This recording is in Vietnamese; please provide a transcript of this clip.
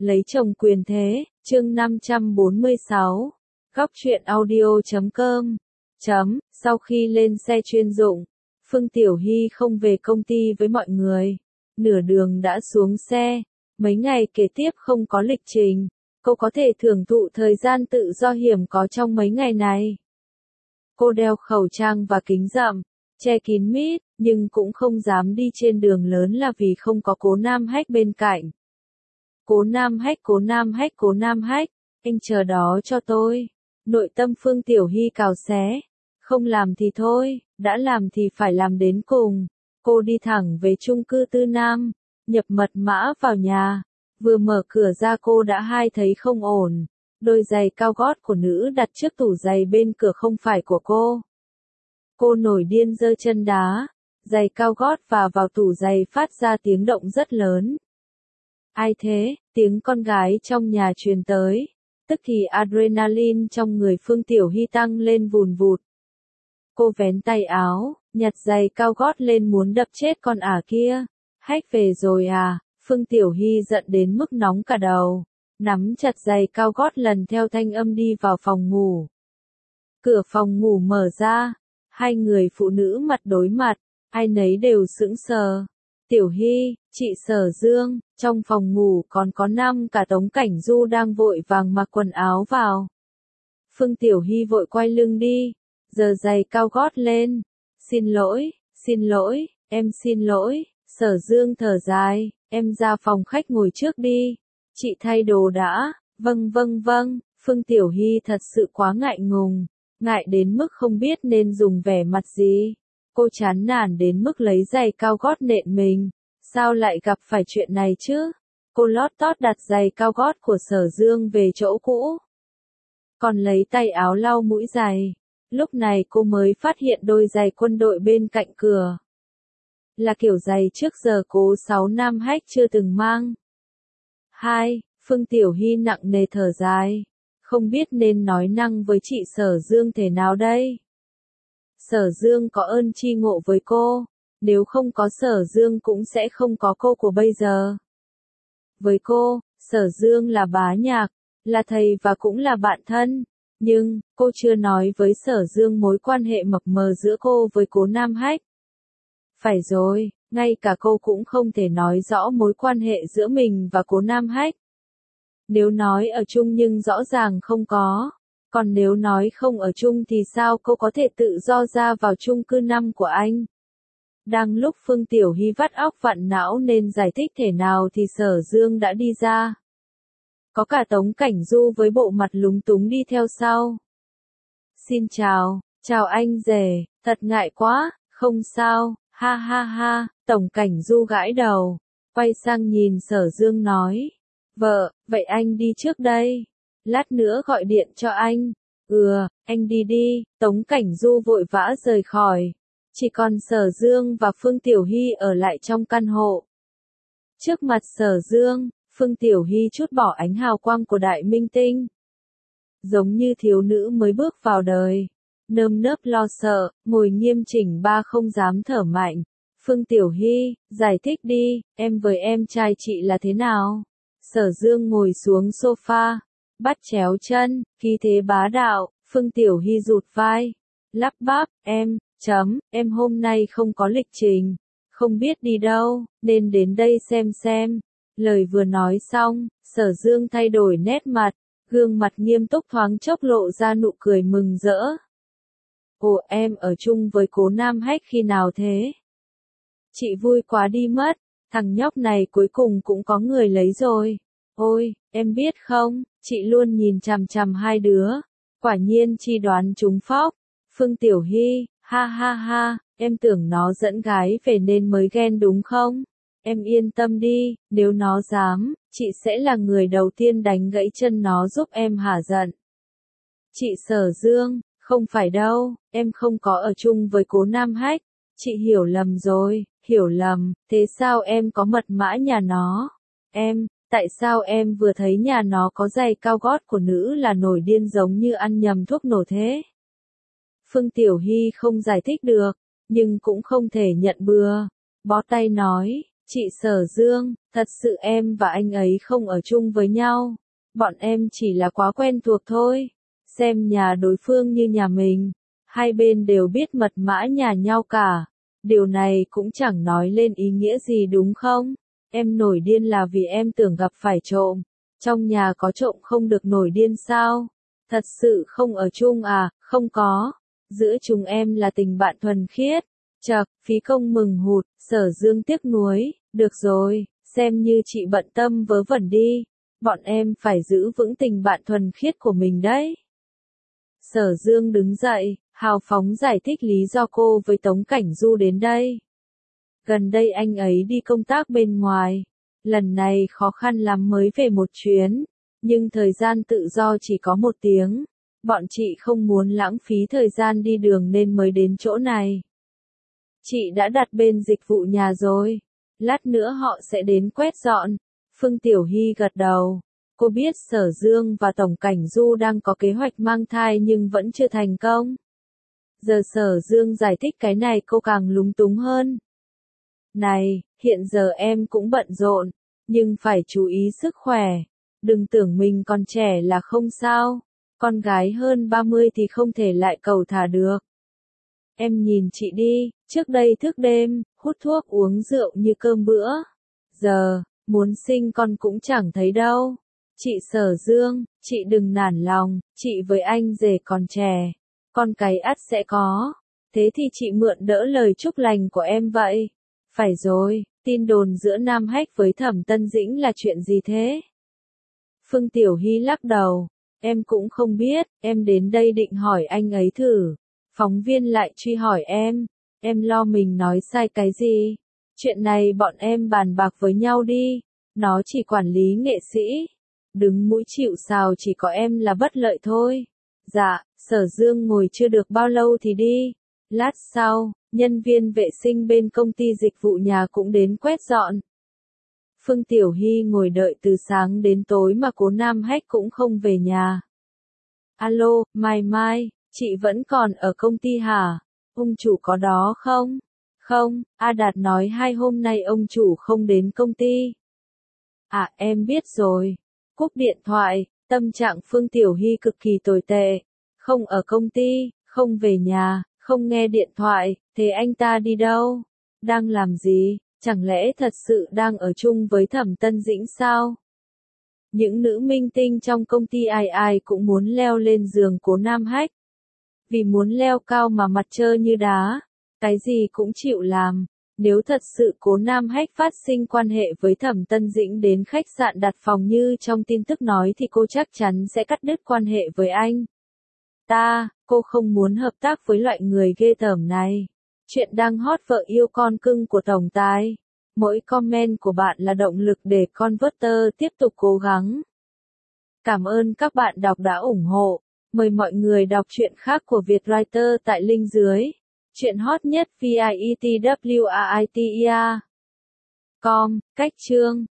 Lấy chồng quyền thế, chương 546. Góc truyện audio.com. Sau khi lên xe chuyên dụng, Phương Tiểu Hy không về công ty với mọi người. Nửa đường đã xuống xe, mấy ngày kế tiếp không có lịch trình, cô có thể thưởng thụ thời gian tự do hiếm có trong mấy ngày này. Cô đeo khẩu trang và kính rậm, che kín mít, nhưng cũng không dám đi trên đường lớn là vì không có Cố Nam Hách bên cạnh. Cố Nam Hách, Cố Nam Hách, Cố Nam Hách, anh chờ đó cho tôi. Nội tâm Phương Tiểu Hy cào xé. Không làm thì thôi, đã làm thì phải làm đến cùng. Cô đi thẳng về chung cư Tư Nam, nhập mật mã vào nhà. Vừa mở cửa ra cô đã thấy không ổn. Đôi giày cao gót của nữ đặt trước tủ giày bên cửa không phải của cô. Cô nổi điên giơ chân đá, giày cao gót và vào tủ giày phát ra tiếng động rất lớn. Ai thế? Tiếng con gái trong nhà truyền tới. Tức thì adrenaline trong người Phương Tiểu Hy tăng lên vùn vụt. Cô vén tay áo, nhặt giày cao gót lên muốn đập chết con ả kia. Hách về rồi à? Phương Tiểu Hy giận đến mức nóng cả đầu. Nắm chặt giày cao gót lần theo thanh âm đi vào phòng ngủ. Cửa phòng ngủ mở ra. Hai người phụ nữ mặt đối mặt, ai nấy đều sững sờ. Tiểu Hy, chị Sở Dương, trong phòng ngủ còn có cả Tống Cảnh Du đang vội vàng mặc quần áo vào. Phương Tiểu Hy vội quay lưng đi, giơ giày cao gót lên. Xin lỗi, em xin lỗi. Sở Dương thở dài, em ra phòng khách ngồi trước đi. Chị thay đồ đã. Vâng. Phương Tiểu Hy thật sự quá ngại ngùng, ngại đến mức không biết nên dùng vẻ mặt gì. Cô chán nản đến mức lấy giày cao gót nện mình. Sao lại gặp phải chuyện này chứ? Cô lót tót đặt giày cao gót của Sở Dương về chỗ cũ. Còn lấy tay áo lau mũi giày. Lúc này cô mới phát hiện đôi giày quân đội bên cạnh cửa. Là kiểu giày trước giờ Cố Sáu Nam Hách chưa từng mang. Phương Tiểu Hy nặng nề thở dài. Không biết nên nói năng với chị Sở Dương thế nào đây? Sở Dương có ơn tri ngộ với cô. Nếu không có Sở Dương cũng sẽ không có cô của bây giờ. Với cô, Sở Dương là bá nhạc, là thầy và cũng là bạn thân. Nhưng, cô chưa nói với Sở Dương mối quan hệ mập mờ giữa cô với Cố Nam Hách. Phải rồi, ngay cả cô cũng không thể nói rõ mối quan hệ giữa mình và Cố Nam Hách. Nếu nói ở chung nhưng rõ ràng không có. Còn nếu nói không ở chung thì sao cô có thể tự do ra vào chung cư 5 của anh? Đang lúc Phương Tiểu Hy vắt óc vặn não nên giải thích thế nào thì Sở Dương đã đi ra. Có cả Tống Cảnh Du với bộ mặt lúng túng đi theo sau. Xin chào anh rể, thật ngại quá, không sao, ha, Tổng Cảnh Du gãi đầu, quay sang nhìn Sở Dương nói. Vậy anh đi trước đây, lát nữa gọi điện cho anh. Anh đi, Tống Cảnh Du vội vã rời khỏi. Chỉ còn Sở Dương và Phương Tiểu Hy ở lại trong căn hộ. Trước mặt Sở Dương, Phương Tiểu Hy trút bỏ ánh hào quang của đại minh tinh. Giống như thiếu nữ mới bước vào đời. Nơm nớp lo sợ, ngồi nghiêm chỉnh không dám thở mạnh. Phương Tiểu Hy, giải thích đi, em với em trai chị là thế nào? Sở Dương ngồi xuống sofa, bắt chéo chân, khí thế bá đạo. Phương Tiểu Hy rụt vai, lắp bắp, em hôm nay không có lịch trình, không biết đi đâu, nên đến đây xem. Lời vừa nói xong, Sở Dương thay đổi nét mặt, gương mặt nghiêm túc thoáng chốc lộ ra nụ cười mừng rỡ. Ồ, em ở chung với Cố Nam Hách khi nào thế? Chị vui quá đi mất, thằng nhóc này cuối cùng cũng có người lấy rồi. Ôi, em biết không, chị luôn nhìn chằm chằm hai đứa. Quả nhiên chi đoán trúng phóc. Phương Tiểu Hy, ha, em tưởng nó dẫn gái về nên mới ghen đúng không? Em yên tâm đi, nếu nó dám, chị sẽ là người đầu tiên đánh gãy chân nó giúp em hả giận. Chị Sở Dương, không phải đâu, em không có ở chung với Cố Nam Hách. Chị hiểu lầm rồi, hiểu lầm, thế sao em có mật mã nhà nó? Tại sao em vừa thấy nhà nó có giày cao gót của nữ là nổi điên giống như ăn nhầm thuốc nổ thế? Phương Tiểu Hy không giải thích được, nhưng cũng không thể nhận bừa. Bó tay nói, Chị Sở Dương, thật sự em và anh ấy không ở chung với nhau. Bọn em chỉ là quá quen thuộc thôi. Xem nhà đối phương như nhà mình. Hai bên đều biết mật mã nhà nhau cả. Điều này cũng chẳng nói lên ý nghĩa gì đúng không? Em nổi điên là vì em tưởng gặp phải trộm. Trong nhà có trộm không được nổi điên sao? Thật sự không ở chung à? Không có. Giữa chúng em là tình bạn thuần khiết. Chậc, phí công mừng hụt, Sở Dương tiếc nuối. Được rồi, xem như chị bận tâm vớ vẩn đi. Bọn em phải giữ vững tình bạn thuần khiết của mình đấy. Sở Dương đứng dậy, hào phóng giải thích lý do cô với Tống Cảnh Du đến đây. Gần đây anh ấy đi công tác bên ngoài. Lần này khó khăn lắm mới về một chuyến. Nhưng thời gian tự do chỉ có 1 tiếng. Bọn chị không muốn lãng phí thời gian đi đường nên mới đến chỗ này. Chị đã đặt bên dịch vụ nhà rồi. Lát nữa họ sẽ đến quét dọn. Phương Tiểu Hy gật đầu. Cô biết Sở Dương và Tổng Cảnh Du đang có kế hoạch mang thai nhưng vẫn chưa thành công. Giờ Sở Dương giải thích cái này cô càng lúng túng hơn. Này, hiện giờ em cũng bận rộn, nhưng phải chú ý sức khỏe. Đừng tưởng mình còn trẻ là không sao. Con gái hơn 30 thì không thể lại cầu thả được. Em nhìn chị đi, trước đây thức đêm, hút thuốc uống rượu như cơm bữa. Giờ, muốn sinh con cũng chẳng thấy đâu. Chị Sở Dương, chị đừng nản lòng, chị với anh rể còn trẻ. Con cái ắt sẽ có. Thế thì chị mượn đỡ lời chúc lành của em vậy. Phải rồi, tin đồn giữa Nam Hách với Thẩm Tân Dĩnh là chuyện gì thế? Phương Tiểu Hy lắc đầu. Em cũng không biết, em đến đây định hỏi anh ấy thử. Phóng viên lại truy hỏi em lo mình nói sai cái gì? Chuyện này bọn em bàn bạc với nhau đi. Nó chỉ quản lý nghệ sĩ. Đứng mũi chịu sào chỉ có em là bất lợi thôi. Dạ, Sở Dương ngồi chưa được bao lâu thì đi. Lát sau, nhân viên vệ sinh bên công ty dịch vụ nhà cũng đến quét dọn. Phương Tiểu Hy ngồi đợi từ sáng đến tối mà Cố Nam Hách cũng không về nhà. Alo, Mai, chị vẫn còn ở công ty hả? Ông chủ có đó không? Không, A Đạt nói 2 hôm nay ông chủ không đến công ty. À, em biết rồi. Cúp điện thoại, tâm trạng Phương Tiểu Hy cực kỳ tồi tệ. Không ở công ty, không về nhà, không nghe điện thoại, thế anh ta đi đâu? Đang làm gì? Chẳng lẽ thật sự đang ở chung với Thẩm Tân Dĩnh sao? Những nữ minh tinh trong công ty ai ai cũng muốn leo lên giường Cố Nam Hách. Vì muốn leo cao mà mặt trơ như đá, cái gì cũng chịu làm. Nếu thật sự Cố Nam Hách phát sinh quan hệ với Thẩm Tân Dĩnh đến khách sạn đặt phòng như trong tin tức nói thì cô chắc chắn sẽ cắt đứt quan hệ với anh. Cô không muốn hợp tác với loại người ghê tởm này. Chuyện đang hot vợ yêu con cưng của tổng tài. Mỗi comment của bạn là động lực để Converter tiếp tục cố gắng. Cảm ơn các bạn đọc đã ủng hộ. Mời mọi người đọc truyện khác của Vietwriter tại link dưới. Chuyện hot nhất vietwriter.com. Cách chương